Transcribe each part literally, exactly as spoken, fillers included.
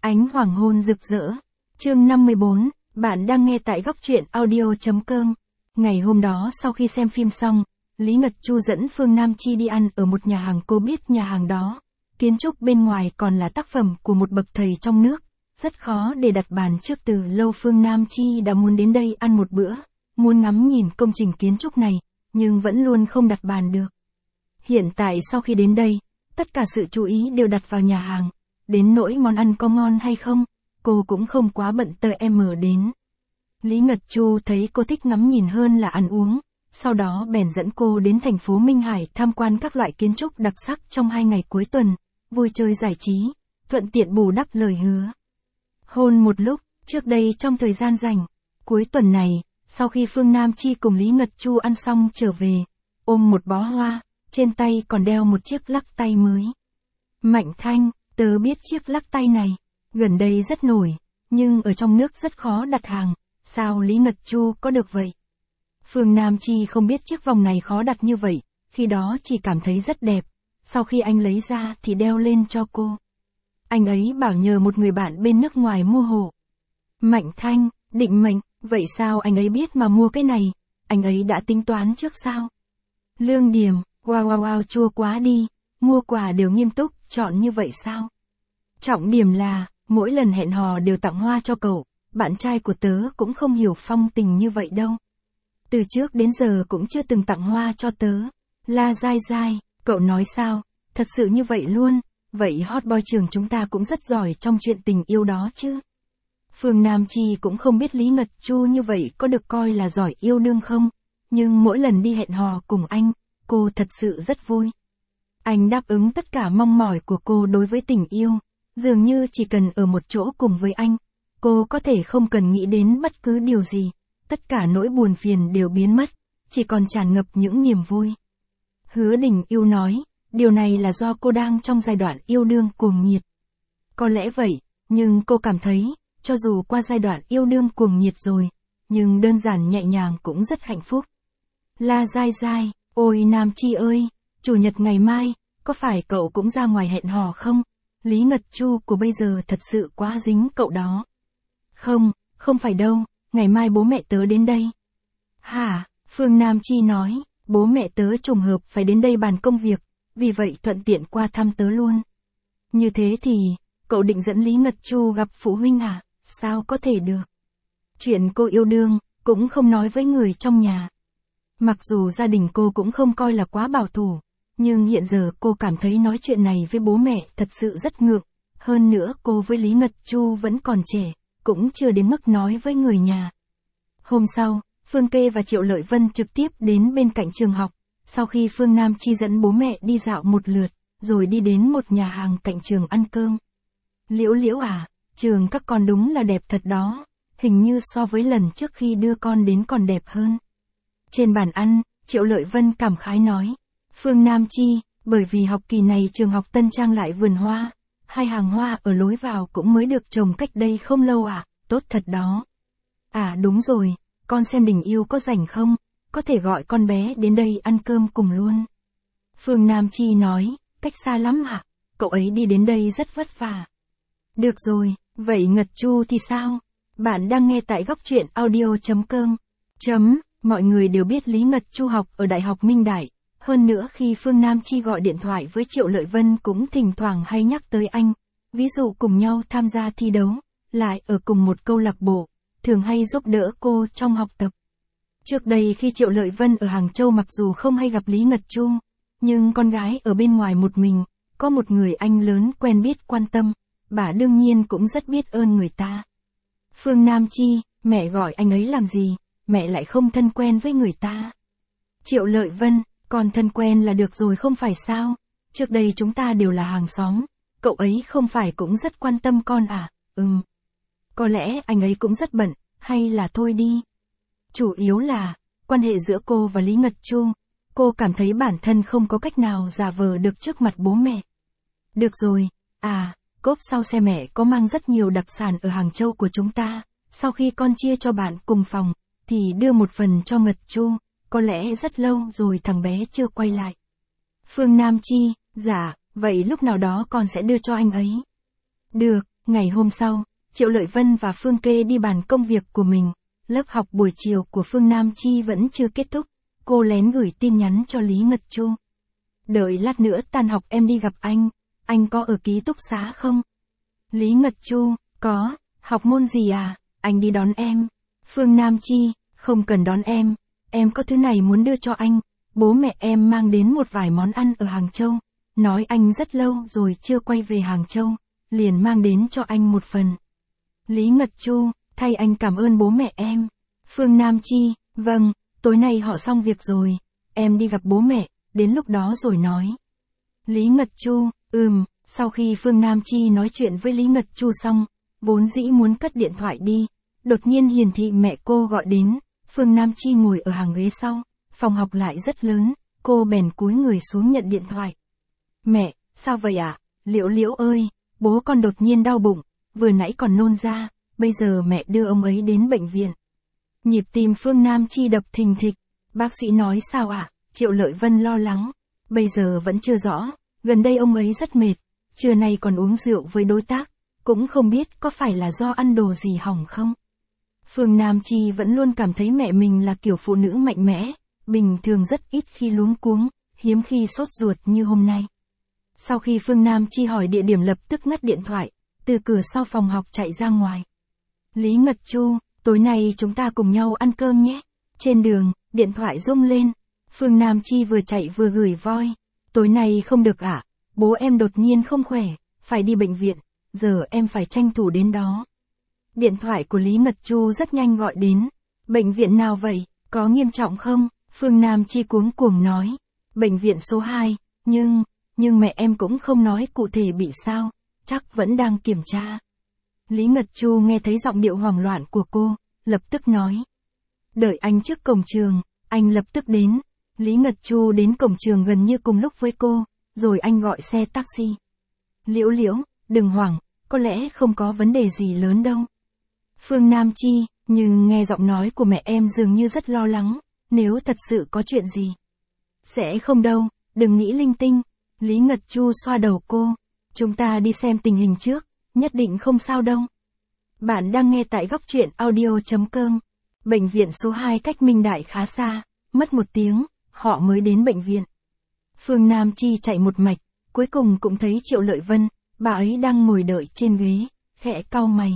Ánh hoàng hôn rực rỡ. Chương năm mươi bốn, bạn đang nghe tại góc truyện audio.com. Ngày hôm đó sau khi xem phim xong, Lý Ngật Chu dẫn Phương Nam Chi đi ăn ở một nhà hàng. Cô biết nhà hàng đó, kiến trúc bên ngoài còn là tác phẩm của một bậc thầy trong nước, rất khó để đặt bàn trước. Từ lâu Phương Nam Chi đã muốn đến đây ăn một bữa, muốn ngắm nhìn công trình kiến trúc này, nhưng vẫn luôn không đặt bàn được. Hiện tại sau khi đến đây, tất cả sự chú ý đều đặt vào nhà hàng, đến nỗi món ăn có ngon hay không, cô cũng không quá bận tờ em mở đến. Lý Ngật Chu thấy cô thích ngắm nhìn hơn là ăn uống, sau đó bèn dẫn cô đến thành phố Minh Hải tham quan các loại kiến trúc đặc sắc trong hai ngày cuối tuần, vui chơi giải trí, thuận tiện bù đắp lời hứa. Hôn một lúc, trước đây trong thời gian rảnh, cuối tuần này, sau khi Phương Nam Chi cùng Lý Ngật Chu ăn xong trở về, ôm một bó hoa, trên tay còn đeo một chiếc lắc tay mới. Mạnh Thanh, tớ biết chiếc lắc tay này, gần đây rất nổi, nhưng ở trong nước rất khó đặt hàng, sao Lý Ngật Chu có được vậy? Phương Nam Chi không biết chiếc vòng này khó đặt như vậy, khi đó chỉ cảm thấy rất đẹp, sau khi anh lấy ra thì đeo lên cho cô. Anh ấy bảo nhờ một người bạn bên nước ngoài mua hộ. Mạnh Thanh, định mệnh, vậy sao anh ấy biết mà mua cái này, anh ấy đã tính toán trước sao? Lương Điềm, wow wow wow chua quá đi, mua quà đều nghiêm túc, chọn như vậy sao? Trọng điểm là, mỗi lần hẹn hò đều tặng hoa cho cậu, bạn trai của tớ cũng không hiểu phong tình như vậy đâu. Từ trước đến giờ cũng chưa từng tặng hoa cho tớ. La dai dai, cậu nói sao, thật sự như vậy luôn, vậy hot boy trường chúng ta cũng rất giỏi trong chuyện tình yêu đó chứ. Phương Nam Chi cũng không biết Lý Ngật Chu như vậy có được coi là giỏi yêu đương không, nhưng mỗi lần đi hẹn hò cùng anh, cô thật sự rất vui. Anh đáp ứng tất cả mong mỏi của cô đối với tình yêu, dường như chỉ cần ở một chỗ cùng với anh, cô có thể không cần nghĩ đến bất cứ điều gì, tất cả nỗi buồn phiền đều biến mất, chỉ còn tràn ngập những niềm vui. Hứa Đình Yêu nói, điều này là do cô đang trong giai đoạn yêu đương cuồng nhiệt. Có lẽ vậy, nhưng cô cảm thấy, cho dù qua giai đoạn yêu đương cuồng nhiệt rồi, nhưng đơn giản nhẹ nhàng cũng rất hạnh phúc. La dai dai, ôi Nam Chi ơi, chủ nhật ngày mai, có phải cậu cũng ra ngoài hẹn hò không? Lý Ngật Chu của bây giờ thật sự quá dính cậu đó. Không, không phải đâu, ngày mai bố mẹ tớ đến đây. Hả? Phương Nam Chi nói, bố mẹ tớ trùng hợp phải đến đây bàn công việc, vì vậy thuận tiện qua thăm tớ luôn. Như thế thì, cậu định dẫn Lý Ngật Chu gặp phụ huynh à? Sao có thể được? Chuyện cô yêu đương, cũng không nói với người trong nhà. Mặc dù gia đình cô cũng không coi là quá bảo thủ, nhưng hiện giờ cô cảm thấy nói chuyện này với bố mẹ thật sự rất ngượng. Hơn nữa cô với Lý Ngật Chu vẫn còn trẻ, cũng chưa đến mức nói với người nhà. Hôm sau, Phương Kê và Triệu Lợi Vân trực tiếp đến bên cạnh trường học, sau khi Phương Nam Chi dẫn bố mẹ đi dạo một lượt, rồi đi đến một nhà hàng cạnh trường ăn cơm. Liễu Liễu à, trường các con đúng là đẹp thật đó, hình như so với lần trước khi đưa con đến còn đẹp hơn. Trên bàn ăn, Triệu Lợi Vân cảm khái nói, Phương Nam Chi, bởi vì học kỳ này trường học Tân Trang lại vườn hoa, hai hàng hoa ở lối vào cũng mới được trồng cách đây không lâu à, tốt thật đó. À đúng rồi, con xem Đình Yêu có rảnh không, có thể gọi con bé đến đây ăn cơm cùng luôn. Phương Nam Chi nói, cách xa lắm hả, cậu ấy đi đến đây rất vất vả. Được rồi, vậy Ngật Chu thì sao? Bạn đang nghe tại góc truyện audio.com. Chấm, mọi người đều biết Lý Ngật Chu học ở Đại học Minh Đại. Hơn nữa khi Phương Nam Chi gọi điện thoại với Triệu Lợi Vân cũng thỉnh thoảng hay nhắc tới anh. Ví dụ cùng nhau tham gia thi đấu, lại ở cùng một câu lạc bộ, thường hay giúp đỡ cô trong học tập. Trước đây khi Triệu Lợi Vân ở Hàng Châu mặc dù không hay gặp Lý Ngật Chu, nhưng con gái ở bên ngoài một mình, có một người anh lớn quen biết quan tâm, bà đương nhiên cũng rất biết ơn người ta. Phương Nam Chi, mẹ gọi anh ấy làm gì, mẹ lại không thân quen với người ta. Triệu Lợi Vân, con thân quen là được rồi không phải sao, trước đây chúng ta đều là hàng xóm, cậu ấy không phải cũng rất quan tâm con à, ừm. Có lẽ anh ấy cũng rất bận, hay là thôi đi. Chủ yếu là, quan hệ giữa cô và Lý Ngật Chu, cô cảm thấy bản thân không có cách nào giả vờ được trước mặt bố mẹ. Được rồi, à, cốp sau xe mẹ có mang rất nhiều đặc sản ở Hàng Châu của chúng ta, sau khi con chia cho bạn cùng phòng, thì đưa một phần cho Ngật Chu, có lẽ rất lâu rồi thằng bé chưa quay lại. Phương Nam Chi, dạ, vậy lúc nào đó con sẽ đưa cho anh ấy. Được, Ngày hôm sau, Triệu Lợi Vân và Phương Kê đi bàn công việc của mình. Lớp học buổi chiều của Phương Nam Chi vẫn chưa kết thúc. Cô lén gửi tin nhắn cho Lý Ngật Chu. Đợi lát nữa tan học em đi gặp anh. Anh có ở ký túc xá không? Lý Ngật Chu, có. Học môn gì à? Anh đi đón em. Phương Nam Chi, không cần đón em. Em có thứ này muốn đưa cho anh. Bố mẹ em mang đến một vài món ăn ở Hàng Châu. Nói anh rất lâu rồi chưa quay về Hàng Châu. Liền mang đến cho anh một phần. Lý Ngật Chu, thay anh cảm ơn bố mẹ em. Phương Nam Chi, vâng, tối nay họ xong việc rồi. Em đi gặp bố mẹ, đến lúc đó rồi nói. Lý Ngật Chu, ừm, sau khi Phương Nam Chi nói chuyện với Lý Ngật Chu xong, vốn dĩ muốn cất điện thoại đi. Đột nhiên hiển thị mẹ cô gọi đến, Phương Nam Chi ngồi ở hàng ghế sau, phòng học lại rất lớn, cô bèn cúi người xuống nhận điện thoại. Mẹ, sao vậy ạ? À? Liễu Liễu ơi, bố con đột nhiên đau bụng, vừa nãy còn nôn ra, bây giờ mẹ đưa ông ấy đến bệnh viện. Nhịp tim Phương Nam Chi đập thình thịch, bác sĩ nói sao ạ? À? Triệu Lợi Vân lo lắng, bây giờ vẫn chưa rõ, gần đây ông ấy rất mệt, trưa nay còn uống rượu với đối tác, cũng không biết có phải là do ăn đồ gì hỏng không. Phương Nam Chi vẫn luôn cảm thấy mẹ mình là kiểu phụ nữ mạnh mẽ, bình thường rất ít khi luống cuống, hiếm khi sốt ruột như hôm nay. Sau khi Phương Nam Chi hỏi địa điểm lập tức ngắt điện thoại, từ cửa sau phòng học chạy ra ngoài. Lý Ngật Chu, tối nay chúng ta cùng nhau ăn cơm nhé. Trên đường, điện thoại rung lên. Phương Nam Chi vừa chạy vừa gửi voi. Tối nay không được ạ, à? Bố em đột nhiên không khỏe, phải đi bệnh viện, giờ em phải tranh thủ đến đó. Điện thoại của Lý Ngật Chu rất nhanh gọi đến. Bệnh viện nào vậy, có nghiêm trọng không? Phương Nam Chi cuống cuồng nói. Bệnh viện số hai, nhưng, nhưng mẹ em cũng không nói cụ thể bị sao, chắc vẫn đang kiểm tra. Lý Ngật Chu nghe thấy giọng điệu hoảng loạn của cô, lập tức nói. Đợi anh trước cổng trường, anh lập tức đến. Lý Ngật Chu đến cổng trường gần như cùng lúc với cô, rồi anh gọi xe taxi. Liễu Liễu, đừng hoảng, có lẽ không có vấn đề gì lớn đâu. Phương Nam Chi, nhưng nghe giọng nói của mẹ em dường như rất lo lắng, nếu thật sự có chuyện gì. Sẽ không đâu, đừng nghĩ linh tinh. Lý Ngật Chu xoa đầu cô. Chúng ta đi xem tình hình trước, nhất định không sao đâu. Bạn đang nghe tại góc truyện audio chấm com. Bệnh viện số hai cách Minh Đại khá xa, mất một tiếng, họ mới đến bệnh viện. Phương Nam Chi chạy một mạch, cuối cùng cũng thấy Triệu Lợi Vân, bà ấy đang ngồi đợi trên ghế, khẽ cau mày.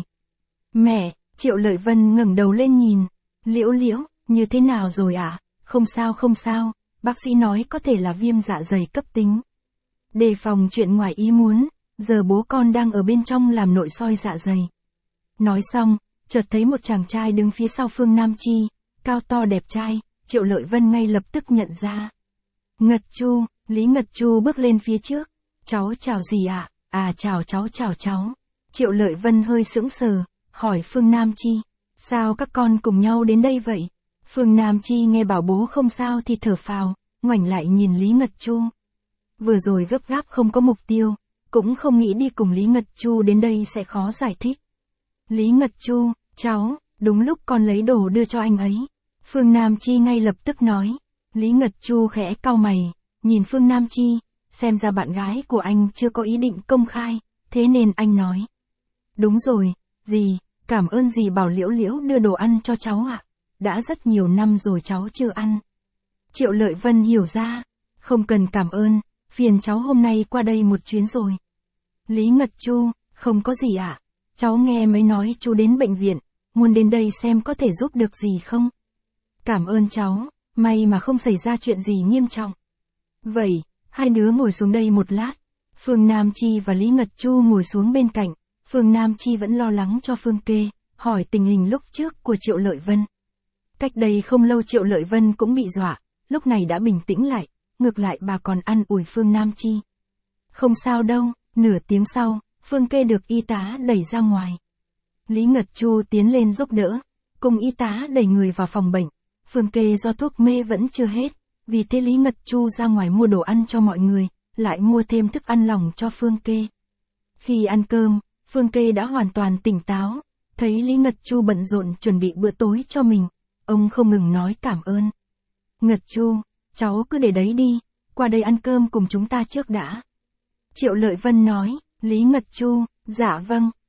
Mẹ, Triệu Lợi Vân ngẩng đầu lên nhìn. Liễu Liễu, như thế nào rồi ạ? À? Không sao không sao, bác sĩ nói có thể là viêm dạ dày cấp tính. Đề phòng chuyện ngoài ý muốn, giờ bố con đang ở bên trong làm nội soi dạ dày. Nói xong, chợt thấy một chàng trai đứng phía sau Phương Nam Chi, cao to đẹp trai, Triệu Lợi Vân ngay lập tức nhận ra. Ngật Chu, Lý Ngật Chu bước lên phía trước. Cháu chào gì ạ? À? à chào cháu chào cháu. Triệu Lợi Vân hơi sững sờ, hỏi Phương Nam Chi, sao các con cùng nhau đến đây vậy? Phương Nam Chi nghe bảo bố không sao thì thở phào, ngoảnh lại nhìn Lý Ngật Chu. Vừa rồi gấp gáp không có mục tiêu, cũng không nghĩ đi cùng Lý Ngật Chu đến đây sẽ khó giải thích. Lý Ngật Chu, cháu, đúng lúc con lấy đồ đưa cho anh ấy. Phương Nam Chi ngay lập tức nói. Lý Ngật Chu khẽ cau mày, nhìn Phương Nam Chi, xem ra bạn gái của anh chưa có ý định công khai, thế nên anh nói. Đúng rồi, dì, cảm ơn dì bảo Liễu Liễu đưa đồ ăn cho cháu ạ. À? Đã rất nhiều năm rồi cháu chưa ăn. Triệu Lợi Vân hiểu ra, không cần cảm ơn, phiền cháu hôm nay qua đây một chuyến rồi. Lý Ngật Chu, không có gì ạ. À? Cháu nghe mấy nói chú đến bệnh viện, muốn đến đây xem có thể giúp được gì không? Cảm ơn cháu, may mà không xảy ra chuyện gì nghiêm trọng. Vậy, hai đứa ngồi xuống đây một lát. Phương Nam Chi và Lý Ngật Chu ngồi xuống bên cạnh, Phương Nam Chi vẫn lo lắng cho Phương Kê, hỏi tình hình lúc trước của Triệu Lợi Vân. Cách đây không lâu Triệu Lợi Vân cũng bị dọa, lúc này đã bình tĩnh lại, ngược lại bà còn an ủi Phương Nam Chi. Không sao đâu, nửa tiếng sau, Phương Kê được y tá đẩy ra ngoài. Lý Ngật Chu tiến lên giúp đỡ, cùng y tá đẩy người vào phòng bệnh. Phương Kê do thuốc mê vẫn chưa hết, vì thế Lý Ngật Chu ra ngoài mua đồ ăn cho mọi người, lại mua thêm thức ăn lỏng cho Phương Kê. Khi ăn cơm, Phương Kê đã hoàn toàn tỉnh táo, thấy Lý Ngật Chu bận rộn chuẩn bị bữa tối cho mình, ông không ngừng nói cảm ơn. Ngật Chu, cháu cứ để đấy đi, qua đây ăn cơm cùng chúng ta trước đã. Triệu Lợi Vân nói. Lý Ngật Chu, dạ vâng,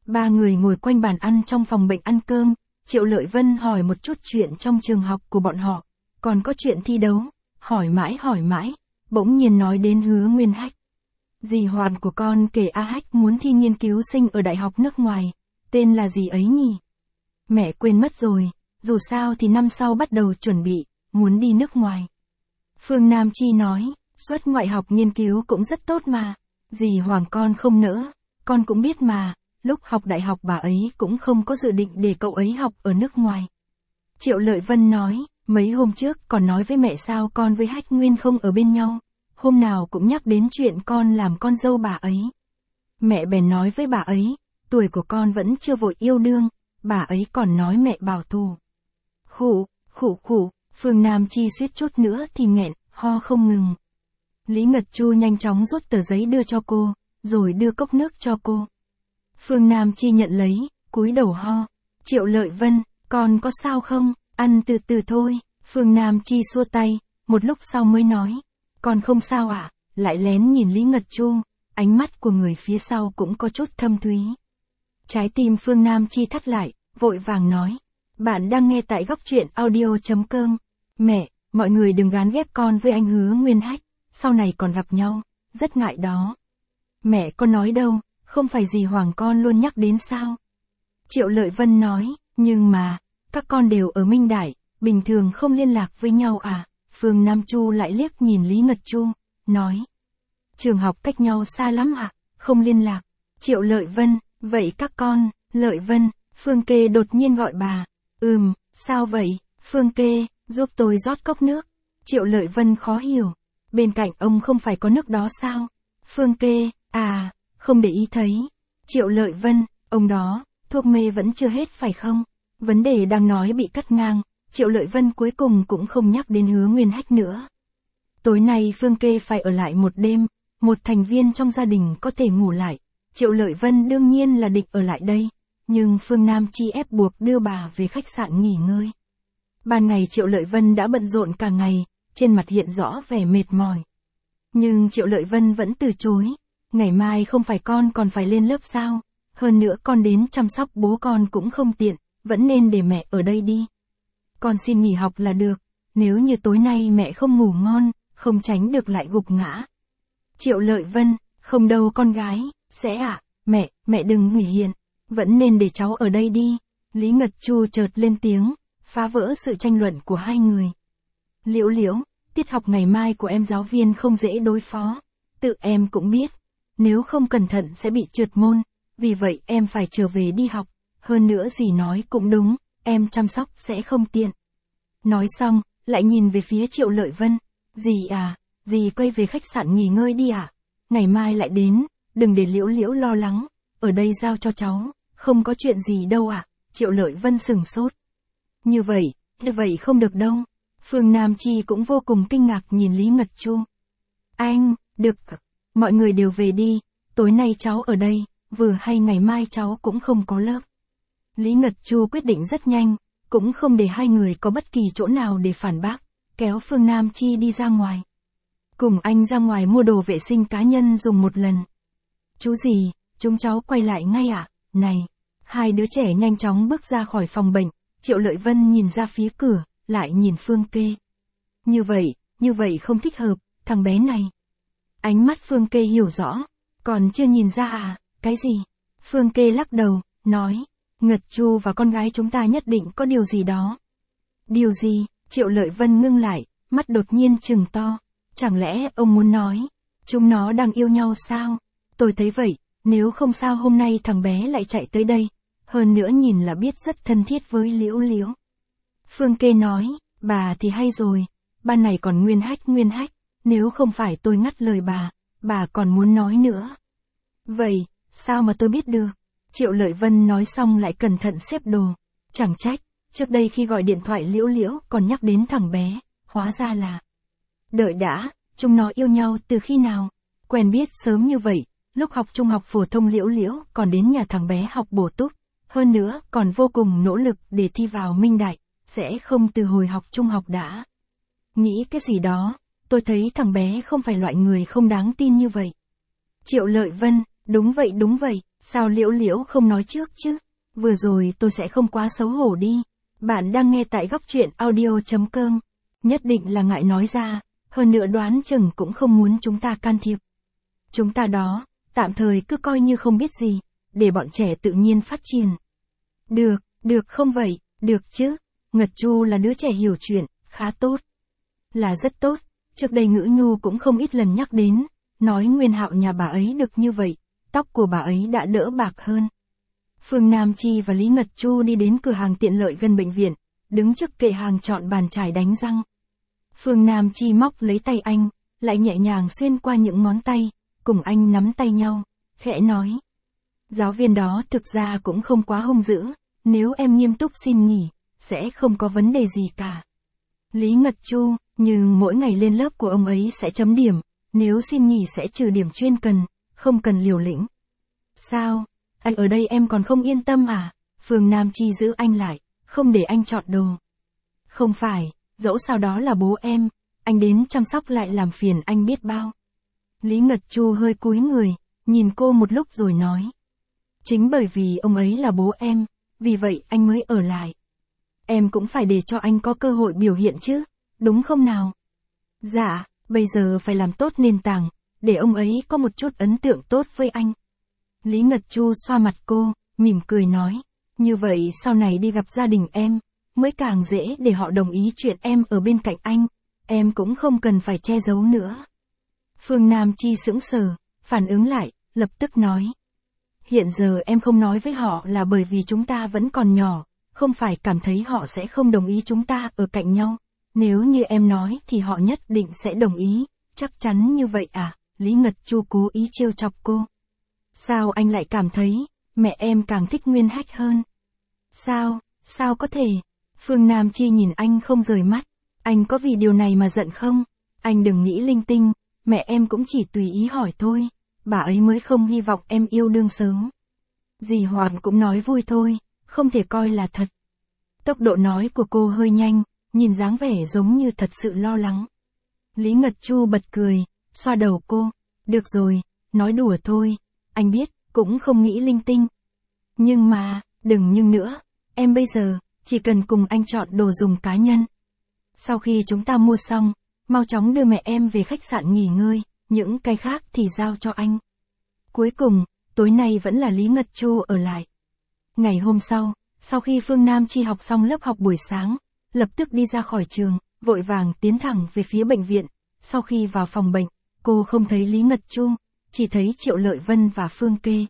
Ba người ngồi quanh bàn ăn trong phòng bệnh ăn cơm, Triệu Lợi Vân hỏi một chút chuyện trong trường học của bọn họ, còn có chuyện thi đấu, hỏi mãi hỏi mãi, bỗng nhiên nói đến Hứa Nguyên Hách. Dì Hoàng của con kể A Hách muốn thi nghiên cứu sinh ở đại học nước ngoài, tên là gì ấy nhỉ? Mẹ quên mất rồi, dù sao thì năm sau bắt đầu chuẩn bị, muốn đi nước ngoài. Phương Nam Chi nói, xuất ngoại học nghiên cứu cũng rất tốt mà, dì Hoàng con không nỡ, con cũng biết mà, lúc học đại học bà ấy cũng không có dự định để cậu ấy học ở nước ngoài. Triệu Lợi Vân nói, mấy hôm trước còn nói với mẹ sao con với Hách Nguyên không ở bên nhau, hôm nào cũng nhắc đến chuyện con làm con dâu bà ấy. Mẹ bèn nói với bà ấy, tuổi của con vẫn chưa vội yêu đương, bà ấy còn nói mẹ bảo thủ. Khủ, khủ khủ, Phương Nam Chi suýt chút nữa thì nghẹn, ho không ngừng. Lý Ngật Chu nhanh chóng rút tờ giấy đưa cho cô, rồi đưa cốc nước cho cô. Phương Nam Chi nhận lấy, cúi đầu ho. Triệu Lợi Vân, con có sao không, ăn từ từ thôi. Phương Nam Chi xua tay, một lúc sau mới nói, con không sao ạ, à? Lại lén nhìn Lý Ngật Chu, ánh mắt của người phía sau cũng có chút thâm thúy. Trái tim Phương Nam Chi thắt lại, vội vàng nói, bạn đang nghe tại góc truyện audio chấm com. Mẹ, mọi người đừng gán ghép con với anh Hứa Nguyên Hách, sau này còn gặp nhau, rất ngại đó. Mẹ con nói đâu, không phải dì Hoàng con luôn nhắc đến sao? Triệu Lợi Vân nói, nhưng mà, các con đều ở Minh Đại, bình thường không liên lạc với nhau à? Phương Nam Chu lại liếc nhìn Lý Ngật Chu, nói. Trường học cách nhau xa lắm à, không liên lạc. Triệu Lợi Vân, vậy các con, Lợi Vân, Phương Kê đột nhiên gọi bà. Ừm, sao vậy, Phương Kê, giúp tôi rót cốc nước. Triệu Lợi Vân khó hiểu. Bên cạnh ông không phải có nước đó sao? Phương Kê, à, không để ý thấy. Triệu Lợi Vân, ông đó, thuốc mê vẫn chưa hết phải không? Vấn đề đang nói bị cắt ngang, Triệu Lợi Vân cuối cùng cũng không nhắc đến Hứa Nguyên Hách nữa. Tối nay Phương Kê phải ở lại một đêm, một thành viên trong gia đình có thể ngủ lại. Triệu Lợi Vân đương nhiên là định ở lại đây, nhưng Phương Nam Chi ép buộc đưa bà về khách sạn nghỉ ngơi. Ban ngày Triệu Lợi Vân đã bận rộn cả ngày, trên mặt hiện rõ vẻ mệt mỏi. Nhưng Triệu Lợi Vân vẫn từ chối, ngày mai không phải con còn phải lên lớp sao, hơn nữa con đến chăm sóc bố con cũng không tiện, vẫn nên để mẹ ở đây đi. Con xin nghỉ học là được, nếu như tối nay mẹ không ngủ ngon, không tránh được lại gục ngã. Triệu Lợi Vân, không đâu con gái, sẽ ạ, à, mẹ, mẹ đừng nghỉ hiện, vẫn nên để cháu ở đây đi. Lý Ngật Chu chợt lên tiếng, phá vỡ sự tranh luận của hai người. Liễu Liễu, tiết học ngày mai của em giáo viên không dễ đối phó, tự em cũng biết, nếu không cẩn thận sẽ bị trượt môn, vì vậy em phải trở về đi học, hơn nữa dì nói cũng đúng, em chăm sóc sẽ không tiện. Nói xong, lại nhìn về phía Triệu Lợi Vân, dì à, dì quay về khách sạn nghỉ ngơi đi ạ, à? Ngày mai lại đến, đừng để Liễu Liễu lo lắng, ở đây giao cho cháu, không có chuyện gì đâu ạ. À? Triệu Lợi Vân sừng sốt. Như vậy, như vậy không được đâu. Phương Nam Chi cũng vô cùng kinh ngạc nhìn Lý Ngật Chu. Anh, được, mọi người đều về đi, tối nay cháu ở đây, vừa hay ngày mai cháu cũng không có lớp. Lý Ngật Chu quyết định rất nhanh, cũng không để hai người có bất kỳ chỗ nào để phản bác, kéo Phương Nam Chi đi ra ngoài. Cùng anh ra ngoài mua đồ vệ sinh cá nhân dùng một lần. Chú gì, chúng cháu quay lại ngay ạ, à? Này, hai đứa trẻ nhanh chóng bước ra khỏi phòng bệnh, Triệu Lợi Vân nhìn ra phía cửa, lại nhìn Phương Kê. Như vậy, như vậy không thích hợp, thằng bé này. Ánh mắt Phương Kê hiểu rõ, còn chưa nhìn ra à, cái gì? Phương Kê lắc đầu, nói, Ngật Chu và con gái chúng ta nhất định có điều gì đó. Điều gì? Triệu Lợi Vân ngưng lại, mắt đột nhiên trừng to. Chẳng lẽ ông muốn nói, chúng nó đang yêu nhau sao? Tôi thấy vậy, nếu không sao hôm nay thằng bé lại chạy tới đây, hơn nữa nhìn là biết rất thân thiết với Liễu Liễu. Phương Kê nói, bà thì hay rồi, ban này còn Nguyên Hách Nguyên Hách, nếu không phải tôi ngắt lời bà, bà còn muốn nói nữa. Vậy, sao mà tôi biết được? Triệu Lợi Vân nói xong lại cẩn thận xếp đồ, chẳng trách, trước đây khi gọi điện thoại Liễu Liễu còn nhắc đến thằng bé, hóa ra là. Đợi đã, chúng nó yêu nhau từ khi nào? Quen biết sớm như vậy, lúc học trung học phổ thông Liễu Liễu còn đến nhà thằng bé học bổ túc, hơn nữa còn vô cùng nỗ lực để thi vào Minh Đại, sẽ không từ hồi học trung học đã. Nghĩ cái gì đó, tôi thấy thằng bé không phải loại người không đáng tin như vậy. Triệu Lợi Vân, Đúng vậy đúng vậy, sao Liễu Liễu không nói trước chứ? Vừa rồi tôi sẽ không quá xấu hổ đi. Bạn đang nghe tại góc truyện audio.com. Nhất định là ngại nói ra, hơn nữa đoán chừng cũng không muốn chúng ta can thiệp. Chúng ta đó, tạm thời cứ coi như không biết gì, để bọn trẻ tự nhiên phát triển. Được, được không vậy, được chứ. Ngật Chu là đứa trẻ hiểu chuyện, khá tốt. Là rất tốt, trước đây Ngữ Nhu cũng không ít lần nhắc đến, nói Nguyên Hạo nhà bà ấy được như vậy, tóc của bà ấy đã đỡ bạc hơn. Phương Nam Chi và Lý Ngật Chu đi đến cửa hàng tiện lợi gần bệnh viện, đứng trước kệ hàng chọn bàn chải đánh răng. Phương Nam Chi móc lấy tay anh, lại nhẹ nhàng xuyên qua những ngón tay, cùng anh nắm tay nhau, khẽ nói. Giáo viên đó thực ra cũng không quá hung dữ, nếu em nghiêm túc xin nghỉ, sẽ không có vấn đề gì cả. Lý Ngật Chu, nhưng mỗi ngày lên lớp của ông ấy sẽ chấm điểm, nếu xin nghỉ sẽ trừ điểm chuyên cần, không cần liều lĩnh. Sao? Anh ở đây em còn không yên tâm à? Phương Nam Chi giữ anh lại, không để anh chọn đồ. Không phải, dẫu sao đó là bố em, anh đến chăm sóc lại làm phiền anh biết bao. Lý Ngật Chu hơi cúi người, nhìn cô một lúc rồi nói. Chính bởi vì ông ấy là bố em, vì vậy anh mới ở lại. Em cũng phải để cho anh có cơ hội biểu hiện chứ, đúng không nào? Dạ, bây giờ phải làm tốt nền tảng, để ông ấy có một chút ấn tượng tốt với anh. Lý Ngật Chu xoa mặt cô, mỉm cười nói. Như vậy sau này đi gặp gia đình em, mới càng dễ để họ đồng ý chuyện em ở bên cạnh anh, em cũng không cần phải che giấu nữa. Phương Nam Chi sững sờ, phản ứng lại, lập tức nói. Hiện giờ em không nói với họ là bởi vì chúng ta vẫn còn nhỏ, không phải cảm thấy họ sẽ không đồng ý chúng ta ở cạnh nhau. Nếu như em nói thì họ nhất định sẽ đồng ý, chắc chắn như vậy à? Lý Ngật Chu cố ý trêu chọc cô. Sao anh lại cảm thấy, mẹ em càng thích Nguyên Hách hơn? Sao, sao có thể? Phương Nam Chi nhìn anh không rời mắt. Anh có vì điều này mà giận không? Anh đừng nghĩ linh tinh, mẹ em cũng chỉ tùy ý hỏi thôi. Bà ấy mới không hy vọng em yêu đương sớm. Dì Hoàng cũng nói vui thôi, không thể coi là thật. Tốc độ nói của cô hơi nhanh, nhìn dáng vẻ giống như thật sự lo lắng. Lý Ngật Chu bật cười, xoa đầu cô. Được rồi, nói đùa thôi, anh biết, cũng không nghĩ linh tinh. Nhưng mà, đừng nhưng nữa, em bây giờ, chỉ cần cùng anh chọn đồ dùng cá nhân. Sau khi chúng ta mua xong, mau chóng đưa mẹ em về khách sạn nghỉ ngơi, những cái khác thì giao cho anh. Cuối cùng, tối nay vẫn là Lý Ngật Chu ở lại. Ngày hôm sau, sau khi Phương Nam Chi học xong lớp học buổi sáng, lập tức đi ra khỏi trường, vội vàng tiến thẳng về phía bệnh viện. Sau khi vào phòng bệnh, cô không thấy Lý Ngật Chu, chỉ thấy Triệu Lợi Vân và Phương Kê.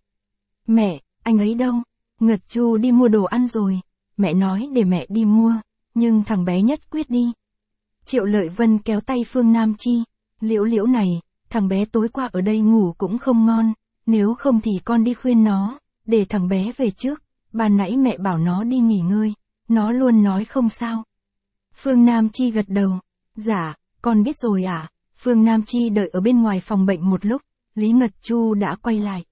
Mẹ, anh ấy đâu? Ngật Chu đi mua đồ ăn rồi. Mẹ nói để mẹ đi mua, nhưng thằng bé nhất quyết đi. Triệu Lợi Vân kéo tay Phương Nam Chi. Liễu Liễu này, thằng bé tối qua ở đây ngủ cũng không ngon, nếu không thì con đi khuyên nó, để thằng bé về trước. Ban nãy mẹ bảo nó đi nghỉ ngơi, nó luôn nói không sao. Phương Nam Chi gật đầu. Dạ, con biết rồi ạ. À? Phương Nam Chi đợi ở bên ngoài phòng bệnh một lúc, Lý Ngật Chu đã quay lại.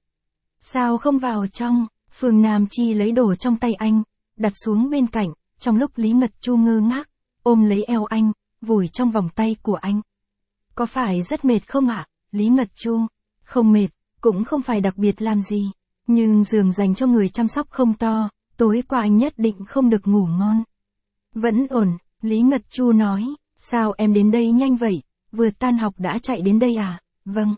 Sao không vào trong? Phương Nam Chi lấy đồ trong tay anh, đặt xuống bên cạnh, trong lúc Lý Ngật Chu ngơ ngác, ôm lấy eo anh, vùi trong vòng tay của anh. Có phải rất mệt không ạ? À? Lý Ngật Chu, không mệt, cũng không phải đặc biệt làm gì, nhưng giường dành cho người chăm sóc không to, tối qua anh nhất định không được ngủ ngon. Vẫn ổn, Lý Ngật Chu nói, sao em đến đây nhanh vậy, vừa tan học đã chạy đến đây à? Vâng.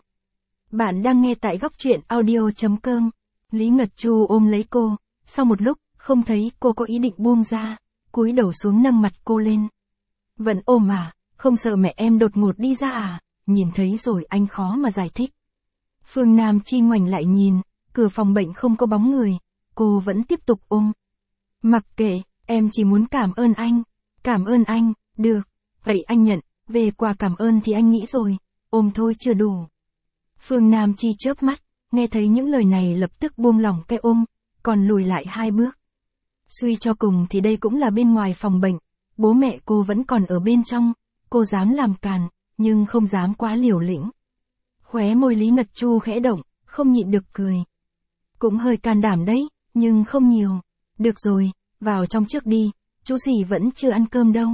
Bạn đang nghe tại góc truyện audio.com. Lý Ngật Chu ôm lấy cô, sau một lúc, không thấy cô có ý định buông ra, cúi đầu xuống nâng mặt cô lên. Vẫn ôm à, không sợ mẹ em đột ngột đi ra à? Nhìn thấy rồi anh khó mà giải thích. Phương Nam Chi ngoảnh lại nhìn, cửa phòng bệnh không có bóng người, cô vẫn tiếp tục ôm. Mặc kệ, em chỉ muốn cảm ơn anh. Cảm ơn anh, được, vậy anh nhận, về quà cảm ơn thì anh nghĩ rồi, ôm thôi chưa đủ. Phương Nam Chi chớp mắt, nghe thấy những lời này lập tức buông lỏng cái ôm, còn lùi lại hai bước. Suy cho cùng thì đây cũng là bên ngoài phòng bệnh, bố mẹ cô vẫn còn ở bên trong, cô dám làm càn, nhưng không dám quá liều lĩnh. Khóe môi Lý Ngật Chu khẽ động, không nhịn được cười. Cũng hơi can đảm đấy, nhưng không nhiều. Được rồi, vào trong trước đi, chú dì vẫn chưa ăn cơm đâu.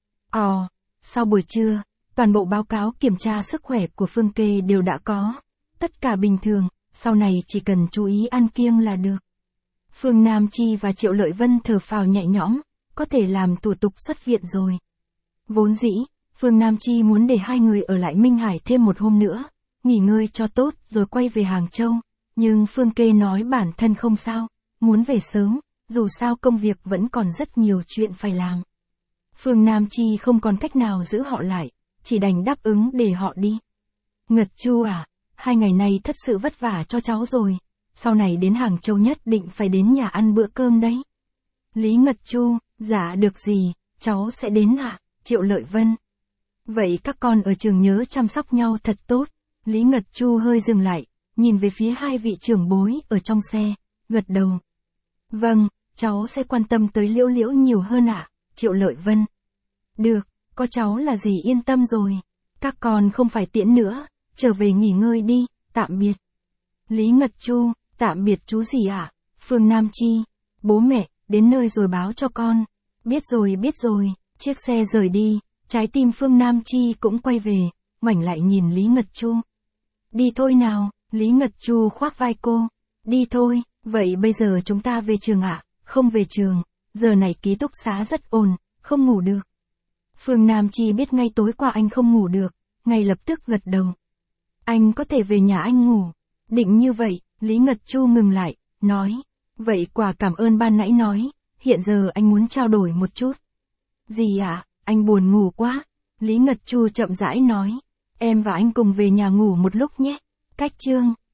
Ồ, sau buổi trưa, toàn bộ báo cáo kiểm tra sức khỏe của Phương Kê đều đã có. Tất cả bình thường, sau này chỉ cần chú ý ăn kiêng là được. Phương Nam Chi và Triệu Lợi Vân thở phào nhẹ nhõm, có thể làm thủ tục xuất viện rồi. Vốn dĩ, Phương Nam Chi muốn để hai người ở lại Minh Hải thêm một hôm nữa, nghỉ ngơi cho tốt rồi quay về Hàng Châu, nhưng Phương Kê nói bản thân không sao, muốn về sớm, dù sao công việc vẫn còn rất nhiều chuyện phải làm. Phương Nam Chi không còn cách nào giữ họ lại, chỉ đành đáp ứng để họ đi. Ngật Chu à, hai ngày nay thật sự vất vả cho cháu rồi, sau này đến Hàng Châu nhất định phải đến nhà ăn bữa cơm đấy. Lý Ngật Chu, dạ được gì, cháu sẽ đến ạ, Triệu Lợi Vân. Vậy các con ở trường nhớ chăm sóc nhau thật tốt. Lý Ngật Chu hơi dừng lại, nhìn về phía hai vị trưởng bối ở trong xe, gật đầu. Vâng, cháu sẽ quan tâm tới Liễu Liễu nhiều hơn ạ, Triệu Lợi Vân. Được, có cháu là dì yên tâm rồi. Các con không phải tiễn nữa, trở về nghỉ ngơi đi, tạm biệt. Lý Ngật Chu, tạm biệt chú dì ạ. Phương Nam Chi, bố mẹ, đến nơi rồi báo cho con. Biết rồi biết rồi, chiếc xe rời đi, trái tim Phương Nam Chi cũng quay về, ngoảnh lại nhìn Lý Ngật Chu. Đi thôi nào, Lý Ngật Chu khoác vai cô. Đi thôi, vậy bây giờ chúng ta về trường ạ, không về trường, giờ này ký túc xá rất ồn, không ngủ được. Phương Nam Chi biết ngay tối qua anh không ngủ được, ngay lập tức gật đầu. Anh có thể về nhà anh ngủ. Định như vậy, Lý Ngật Chu ngừng lại, nói. Vậy quả cảm ơn ban nãy nói, hiện giờ anh muốn trao đổi một chút. Gì ạ, à, anh buồn ngủ quá. Lý Ngật Chu chậm rãi nói. Em và anh cùng về nhà ngủ một lúc nhé. Cách chương.